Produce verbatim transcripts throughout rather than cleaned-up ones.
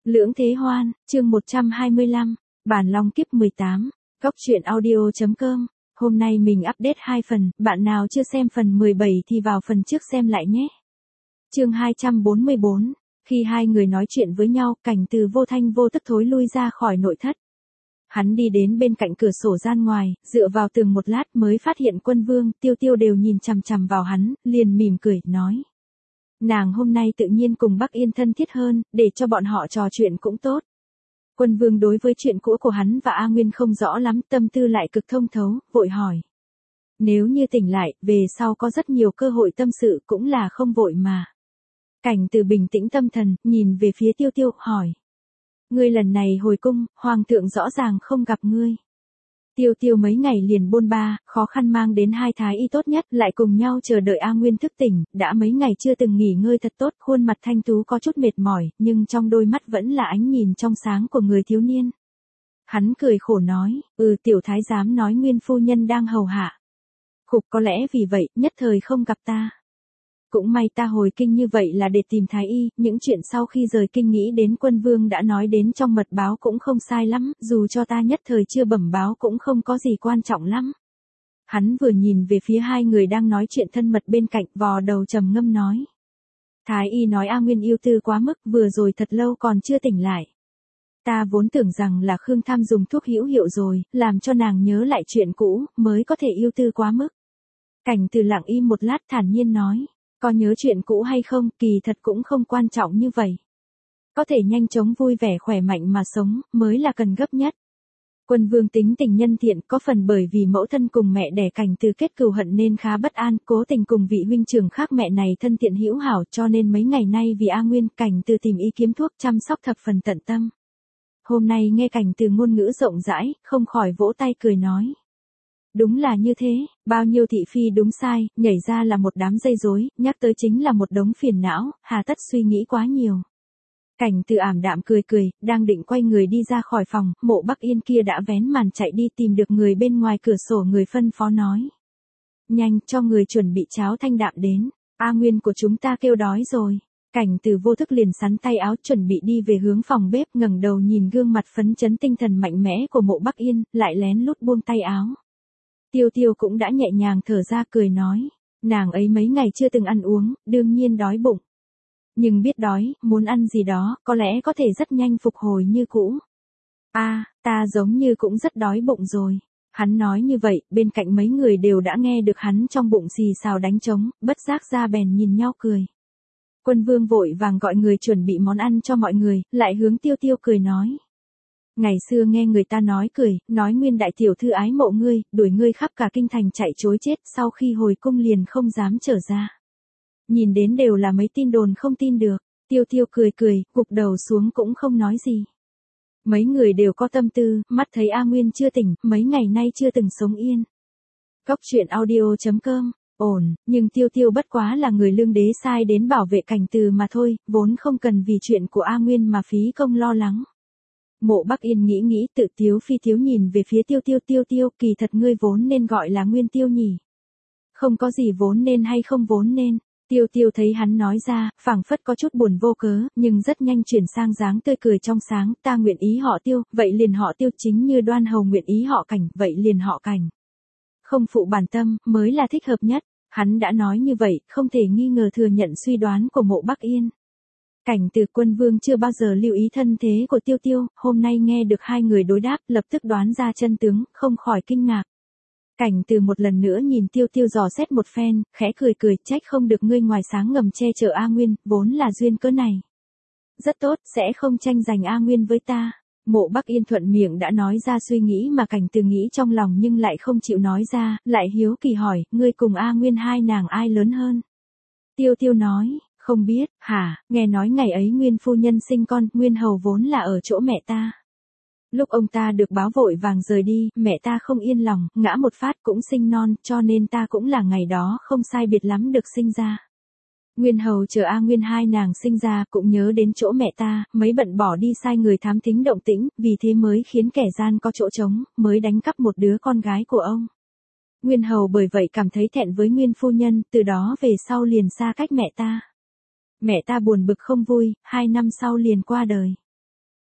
Lưỡng Thế Hoan, chương một trăm hai mươi lăm, Bản Long Kiếp mười tám, Góc truyện audio chấm com. Hôm nay mình update hai phần, bạn nào chưa xem phần mười bảy thì vào phần trước xem lại nhé. Chương hai trăm bốn mươi bốn, khi hai người nói chuyện với nhau, Cảnh Từ vô thanh vô tức thối lui ra khỏi nội thất. Hắn đi đến bên cạnh cửa sổ gian ngoài, dựa vào tường một lát mới phát hiện Quân Vương, Tiêu Tiêu đều nhìn chằm chằm vào hắn, liền mỉm cười, nói. Nàng hôm nay tự nhiên cùng Bắc Yên thân thiết hơn, để cho bọn họ trò chuyện cũng tốt. Quân Vương đối với chuyện cũ của hắn và A Nguyên không rõ lắm, tâm tư lại cực thông thấu, vội hỏi. Nếu như tỉnh lại, về sau có rất nhiều cơ hội tâm sự cũng là không vội mà. Cảnh Từ bình tĩnh tâm thần, nhìn về phía Tiêu Tiêu, hỏi. Ngươi lần này hồi cung, Hoàng thượng rõ ràng không gặp ngươi. Tiêu Tiêu mấy ngày liền bôn ba, khó khăn mang đến hai thái y tốt nhất, lại cùng nhau chờ đợi A Nguyên thức tỉnh, đã mấy ngày chưa từng nghỉ ngơi thật tốt, khuôn mặt thanh tú có chút mệt mỏi, nhưng trong đôi mắt vẫn là ánh nhìn trong sáng của người thiếu niên. Hắn cười khổ nói, ừ tiểu thái giám nói Nguyên phu nhân đang hầu hạ. Khục có lẽ vì vậy, nhất thời không gặp ta. Cũng may ta hồi kinh như vậy là để tìm thái y, những chuyện sau khi rời kinh nghĩ đến Quân Vương đã nói đến trong mật báo cũng không sai lắm, dù cho ta nhất thời chưa bẩm báo cũng không có gì quan trọng lắm. Hắn vừa nhìn về phía hai người đang nói chuyện thân mật bên cạnh, vò đầu trầm ngâm nói. Thái y nói A Nguyên yêu tư quá mức, vừa rồi thật lâu còn chưa tỉnh lại. Ta vốn tưởng rằng là Khương Tham dùng thuốc hữu hiệu rồi, làm cho nàng nhớ lại chuyện cũ, mới có thể yêu tư quá mức. Cảnh Từ lặng im một lát thản nhiên nói. Có nhớ chuyện cũ hay không, kỳ thật cũng không quan trọng như vậy. Có thể nhanh chóng vui vẻ khỏe mạnh mà sống, mới là cần gấp nhất. Quân Vương tính tình nhân thiện, có phần bởi vì mẫu thân cùng mẹ đẻ Cảnh Từ kết cừu hận nên khá bất an, cố tình cùng vị huynh trưởng khác mẹ này thân thiện hữu hảo, cho nên mấy ngày nay vì A Nguyên, Cảnh Từ tìm ý kiếm thuốc chăm sóc thập phần tận tâm. Hôm nay nghe Cảnh Từ ngôn ngữ rộng rãi, không khỏi vỗ tay cười nói. Đúng là như thế, bao nhiêu thị phi đúng sai, nhảy ra là một đám dây rối, nhắc tới chính là một đống phiền não, hà tất suy nghĩ quá nhiều. Cảnh Từ ảm đạm cười cười, đang định quay người đi ra khỏi phòng, Mộ Bắc Yên kia đã vén màn chạy đi tìm được người bên ngoài cửa sổ, người phân phó nói. Nhanh, cho người chuẩn bị cháo thanh đạm đến, A Nguyên của chúng ta kêu đói rồi. Cảnh Từ vô thức liền sắn tay áo chuẩn bị đi về hướng phòng bếp, ngẩng đầu nhìn gương mặt phấn chấn tinh thần mạnh mẽ của Mộ Bắc Yên, lại lén lút buông tay áo. Tiêu Tiêu cũng đã nhẹ nhàng thở ra cười nói, nàng ấy mấy ngày chưa từng ăn uống, đương nhiên đói bụng. Nhưng biết đói, muốn ăn gì đó, có lẽ có thể rất nhanh phục hồi như cũ. A, à, ta giống như cũng rất đói bụng rồi. Hắn nói như vậy, bên cạnh mấy người đều đã nghe được hắn trong bụng xì xào đánh trống, bất giác ra bèn nhìn nhau cười. Quân Vương vội vàng gọi người chuẩn bị món ăn cho mọi người, lại hướng Tiêu Tiêu cười nói. Ngày xưa nghe người ta nói cười, nói Nguyên đại tiểu thư ái mộ ngươi, đuổi ngươi khắp cả kinh thành chạy trối chết, sau khi hồi cung liền không dám trở ra. Nhìn đến đều là mấy tin đồn không tin được, Tiêu Tiêu cười cười, gục đầu xuống cũng không nói gì. Mấy người đều có tâm tư, mắt thấy A Nguyên chưa tỉnh, mấy ngày nay chưa từng sống yên. Góc truyện audio chấm com, ổn, nhưng Tiêu Tiêu bất quá là người lương đế sai đến bảo vệ Cảnh Từ mà thôi, vốn không cần vì chuyện của A Nguyên mà phí công lo lắng. Mộ Bắc Yên nghĩ nghĩ tự tiếu phi tiếu nhìn về phía Tiêu Tiêu Tiêu Tiêu, kỳ thật ngươi vốn nên gọi là Nguyên Tiêu nhỉ. Không có gì vốn nên hay không vốn nên. Tiêu Tiêu thấy hắn nói ra, phảng phất có chút buồn vô cớ, nhưng rất nhanh chuyển sang dáng tươi cười trong sáng, ta nguyện ý họ Tiêu, vậy liền họ Tiêu, chính như Đoan hầu nguyện ý họ Cảnh, vậy liền họ Cảnh. Không phụ bản tâm, mới là thích hợp nhất. Hắn đã nói như vậy, không thể nghi ngờ thừa nhận suy đoán của Mộ Bắc Yên. Cảnh Từ Quân Vương chưa bao giờ lưu ý thân thế của Tiêu Tiêu, hôm nay nghe được hai người đối đáp, lập tức đoán ra chân tướng, không khỏi kinh ngạc. Cảnh Từ một lần nữa nhìn Tiêu Tiêu dò xét một phen, khẽ cười cười, trách không được ngươi ngoài sáng ngầm che chở A Nguyên, vốn là duyên cớ này. Rất tốt, sẽ không tranh giành A Nguyên với ta. Mộ Bắc Yên thuận miệng đã nói ra suy nghĩ mà Cảnh Từ nghĩ trong lòng nhưng lại không chịu nói ra, lại hiếu kỳ hỏi, ngươi cùng A Nguyên hai nàng ai lớn hơn? Tiêu Tiêu nói. Không biết, hả, nghe nói ngày ấy Nguyên phu nhân sinh con, Nguyên hầu vốn là ở chỗ mẹ ta. Lúc ông ta được báo vội vàng rời đi, mẹ ta không yên lòng, ngã một phát cũng sinh non, cho nên ta cũng là ngày đó không sai biệt lắm được sinh ra. Nguyên hầu chờ A Nguyên hai nàng sinh ra, cũng nhớ đến chỗ mẹ ta, mấy bận bỏ đi sai người thám thính động tĩnh, vì thế mới khiến kẻ gian có chỗ trống, mới đánh cắp một đứa con gái của ông. Nguyên hầu bởi vậy cảm thấy thẹn với Nguyên phu nhân, từ đó về sau liền xa cách mẹ ta. Mẹ ta buồn bực không vui, hai năm sau liền qua đời.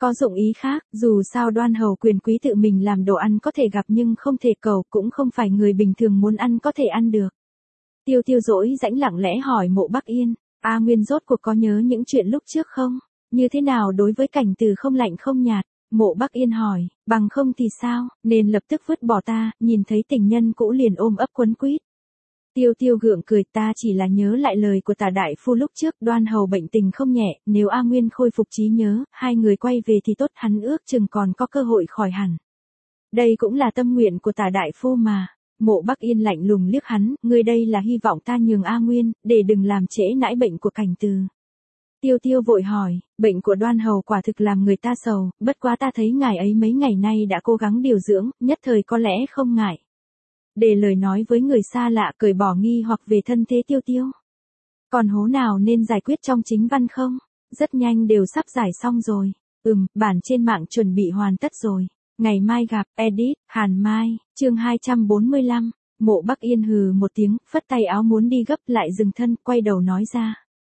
Có dụng ý khác, dù sao Đoan Hầu quyền quý tự mình làm đồ ăn có thể gặp nhưng không thể cầu, cũng không phải người bình thường muốn ăn có thể ăn được. Tiêu Tiêu dỗi rãnh lặng lẽ hỏi Mộ Bắc Yên, A Nguyên rốt cuộc có nhớ những chuyện lúc trước không? Như thế nào đối với Cảnh Từ không lạnh không nhạt? Mộ Bắc Yên hỏi, bằng không thì sao, nên lập tức vứt bỏ ta, nhìn thấy tình nhân cũ liền ôm ấp quấn quýt. Tiêu Tiêu gượng cười, ta chỉ là nhớ lại lời của Tả đại phu lúc trước, Đoan Hầu bệnh tình không nhẹ, nếu A Nguyên khôi phục trí nhớ, hai người quay về thì tốt, hắn ước chừng còn có cơ hội khỏi hẳn. Đây cũng là tâm nguyện của Tả đại phu mà. Mộ Bắc Yên lạnh lùng liếc hắn, ngươi đây là hy vọng ta nhường A Nguyên, để đừng làm trễ nãi bệnh của Cảnh Từ. Tiêu Tiêu vội hỏi, bệnh của Đoan Hầu quả thực làm người ta sầu, bất quá ta thấy ngài ấy mấy ngày nay đã cố gắng điều dưỡng, nhất thời có lẽ không ngại. Để lời nói với người xa lạ cởi bỏ nghi hoặc về thân thế Tiêu Tiêu. Còn hố nào nên giải quyết trong chính văn không? Rất nhanh đều sắp giải xong rồi. Ừm, bản trên mạng chuẩn bị hoàn tất rồi. Ngày mai gặp, edit, Hàn Mai, chương hai trăm bốn mươi lăm. Mộ Bắc Yên hừ một tiếng, phất tay áo muốn đi gấp lại dừng thân, quay đầu nói ra.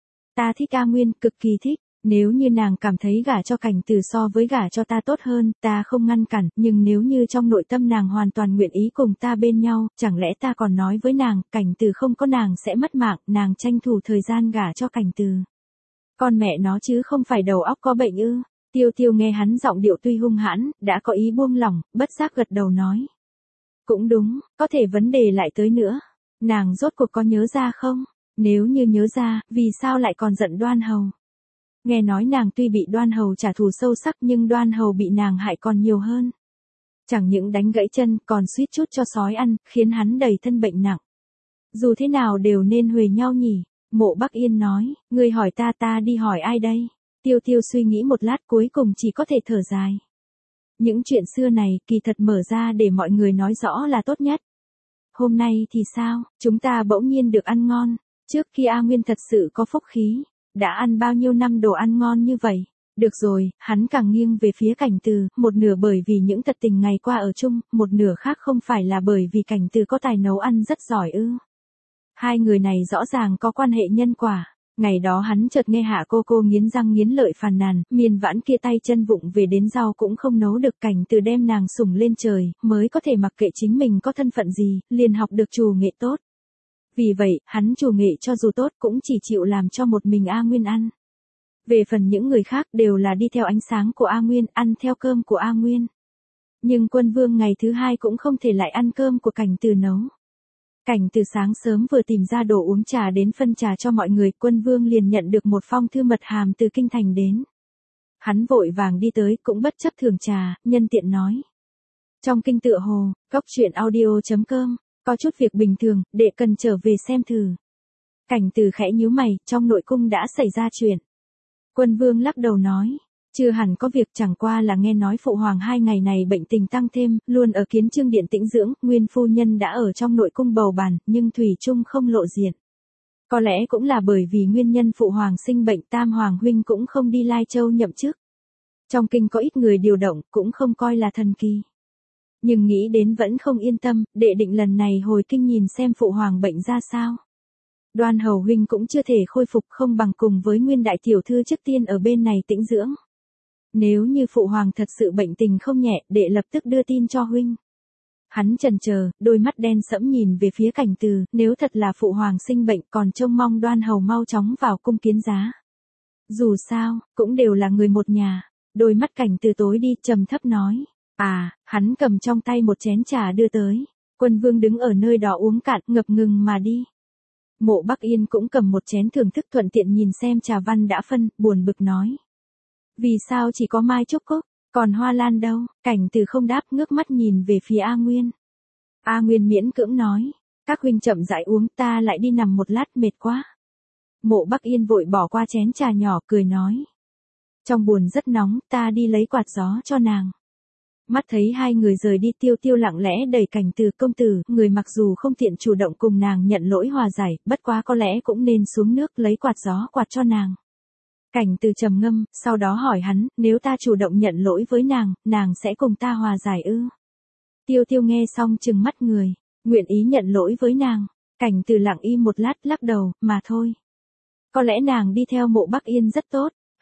Ta thích A Nguyên, cực kỳ thích. Nếu như nàng cảm thấy gả cho Cảnh Từ so với gả cho ta tốt hơn, ta không ngăn cản, nhưng nếu như trong nội tâm nàng hoàn toàn nguyện ý cùng ta bên nhau, chẳng lẽ ta còn nói với nàng, Cảnh Từ không có nàng sẽ mất mạng, nàng tranh thủ thời gian gả cho Cảnh Từ. Con mẹ nó chứ không phải đầu óc có bệnh ư? Tiêu Tiêu nghe hắn giọng điệu tuy hung hãn, đã có ý buông lỏng, bất giác gật đầu nói. Cũng đúng, có thể vấn đề lại tới nữa. Nàng rốt cuộc có nhớ ra không? Nếu như nhớ ra, vì sao lại còn giận Đoan Hầu? Nghe nói nàng tuy bị Đoan Hầu trả thù sâu sắc nhưng Đoan Hầu bị nàng hại còn nhiều hơn. Chẳng những đánh gãy chân còn suýt chút cho sói ăn, khiến hắn đầy thân bệnh nặng. Dù thế nào đều nên huề nhau nhỉ? Mộ Bắc Yên nói, ngươi hỏi ta ta đi hỏi ai đây? Tiêu Tiêu suy nghĩ một lát cuối cùng chỉ có thể thở dài. Những chuyện xưa này kỳ thật mở ra để mọi người nói rõ là tốt nhất. Hôm nay thì sao, chúng ta bỗng nhiên được ăn ngon, trước khi A Nguyên thật sự có phúc khí. Đã ăn bao nhiêu năm đồ ăn ngon như vậy? Được rồi, hắn càng nghiêng về phía Cảnh Từ, một nửa bởi vì những tật tình ngày qua ở chung, một nửa khác không phải là bởi vì Cảnh Từ có tài nấu ăn rất giỏi ư. Hai người này rõ ràng có quan hệ nhân quả. Ngày đó hắn chợt nghe Hạ cô cô nghiến răng nghiến lợi phàn nàn, Miên Vãn kia tay chân vụng về đến rau cũng không nấu được, Cảnh Từ đem nàng sủng lên trời, mới có thể mặc kệ chính mình có thân phận gì, liền học được trù nghệ tốt. Vì vậy, hắn trù nghệ cho dù tốt cũng chỉ chịu làm cho một mình A Nguyên ăn. Về phần những người khác đều là đi theo ánh sáng của A Nguyên, ăn theo cơm của A Nguyên. Nhưng Quân Vương ngày thứ hai cũng không thể lại ăn cơm của Cảnh Từ nấu. Cảnh Từ sáng sớm vừa tìm ra đồ uống trà đến phân trà cho mọi người, Quân Vương liền nhận được một phong thư mật hàm từ kinh thành đến. Hắn vội vàng đi tới, cũng bất chấp thường trà, nhân tiện nói. Trong kinh tựa hồ, góc truyện audio chấm com. Có chút việc bình thường, đệ cần trở về xem thử. Cảnh Từ khẽ nhíu mày, trong nội cung đã xảy ra chuyện. Quân Vương lắc đầu nói, chưa hẳn có việc, chẳng qua là nghe nói phụ hoàng hai ngày này bệnh tình tăng thêm, luôn ở Kiến Chương điện tĩnh dưỡng, Nguyên phu nhân đã ở trong nội cung bầu bàn, nhưng thủy chung không lộ diện. Có lẽ cũng là bởi vì nguyên nhân phụ hoàng sinh bệnh, Tam hoàng huynh cũng không đi Lai Châu nhậm chức. Trong kinh có ít người điều động, cũng không coi là thần kỳ. Nhưng nghĩ đến vẫn không yên tâm, đệ định lần này hồi kinh nhìn xem phụ hoàng bệnh ra sao. Đoan Hầu huynh cũng chưa thể khôi phục, không bằng cùng với Nguyên đại tiểu thư trước tiên ở bên này tĩnh dưỡng. Nếu như phụ hoàng thật sự bệnh tình không nhẹ, đệ lập tức đưa tin cho huynh. Hắn chần chờ, đôi mắt đen sẫm nhìn về phía Cảnh Từ, nếu thật là phụ hoàng sinh bệnh còn trông mong Đoan Hầu mau chóng vào cung kiến giá. Dù sao, cũng đều là người một nhà. Đôi mắt Cảnh Từ tối đi, trầm thấp nói. À, hắn cầm trong tay một chén trà đưa tới. Quân Vương đứng ở nơi đó uống cạn, ngập ngừng mà đi. Mộ Bắc Yên cũng cầm một chén thưởng thức, thuận tiện nhìn xem trà văn đã phân, buồn bực nói. Vì sao chỉ có Mai Trúc Cúc, còn Hoa Lan đâu? Cảnh Từ không đáp, ngước mắt nhìn về phía A Nguyên. A Nguyên miễn cưỡng nói. Các huynh chậm rãi uống, ta lại đi nằm một lát, mệt quá. Mộ Bắc Yên vội bỏ qua chén trà nhỏ, cười nói. Trong buồn rất nóng, ta đi lấy quạt gió cho nàng. Mắt thấy hai người rời đi, Tiêu Tiêu lặng lẽ đẩy Cảnh Từ, công tử, người mặc dù không tiện chủ động cùng nàng nhận lỗi hòa giải, bất quá có lẽ cũng nên xuống nước lấy quạt gió quạt cho nàng. Cảnh Từ trầm ngâm, sau đó hỏi hắn, nếu ta chủ động nhận lỗi với nàng, nàng sẽ cùng ta hòa giải ư? Tiêu Tiêu nghe xong trừng mắt người, nguyện ý nhận lỗi với nàng. Cảnh Từ lặng im một lát, lắc đầu, mà thôi. Có lẽ nàng đi theo Mộ Bắc Yên rất tốt.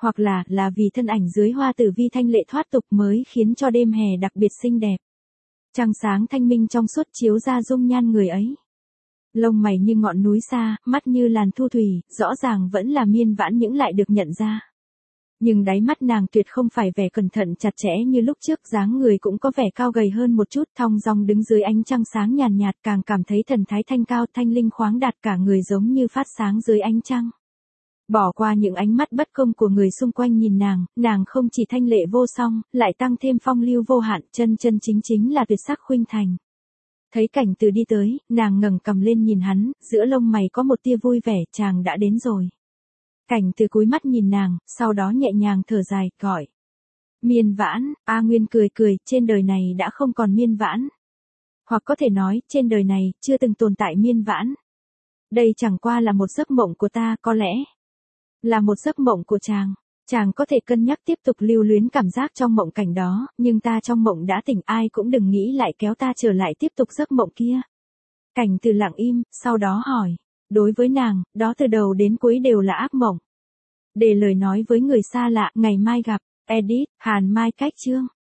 Hoặc là, là vì thân ảnh dưới hoa tử vi thanh lệ thoát tục mới khiến cho đêm hè đặc biệt xinh đẹp. Trăng sáng thanh minh trong suốt chiếu ra dung nhan người ấy. Lông mày như ngọn núi xa, mắt như làn thu thủy, rõ ràng vẫn là Miên Vãn những lại được nhận ra. Nhưng đáy mắt nàng tuyệt không phải vẻ cẩn thận chặt chẽ như lúc trước, dáng người cũng có vẻ cao gầy hơn một chút, thong dong đứng dưới ánh trăng sáng nhàn nhạt, càng cảm thấy thần thái thanh cao thanh linh khoáng đạt, cả người giống như phát sáng dưới ánh trăng. Bỏ qua những ánh mắt bất công của người xung quanh nhìn nàng, nàng không chỉ thanh lệ vô song, lại tăng thêm phong lưu vô hạn, chân chân chính chính là tuyệt sắc khuynh thành. Thấy Cảnh Từ đi tới, nàng ngẩng cằm lên nhìn hắn, giữa lông mày có một tia vui vẻ, chàng đã đến rồi. Cảnh Từ cúi mắt nhìn nàng, sau đó nhẹ nhàng thở dài, gọi. Miên Vãn. A Nguyên cười cười, trên đời này đã không còn Miên Vãn. Hoặc có thể nói, trên đời này, chưa từng tồn tại Miên Vãn. Đây chẳng qua là một giấc mộng của ta, có lẽ. Là một giấc mộng của chàng. Chàng có thể cân nhắc tiếp tục lưu luyến cảm giác trong mộng cảnh đó, nhưng ta trong mộng đã tỉnh, ai cũng đừng nghĩ lại kéo ta trở lại tiếp tục giấc mộng kia. Cảnh Từ lặng im, sau đó hỏi. Đối với nàng, đó từ đầu đến cuối đều là ác mộng. Để lời nói với người xa lạ, ngày mai gặp. Edit, Hàn Mai cách chương.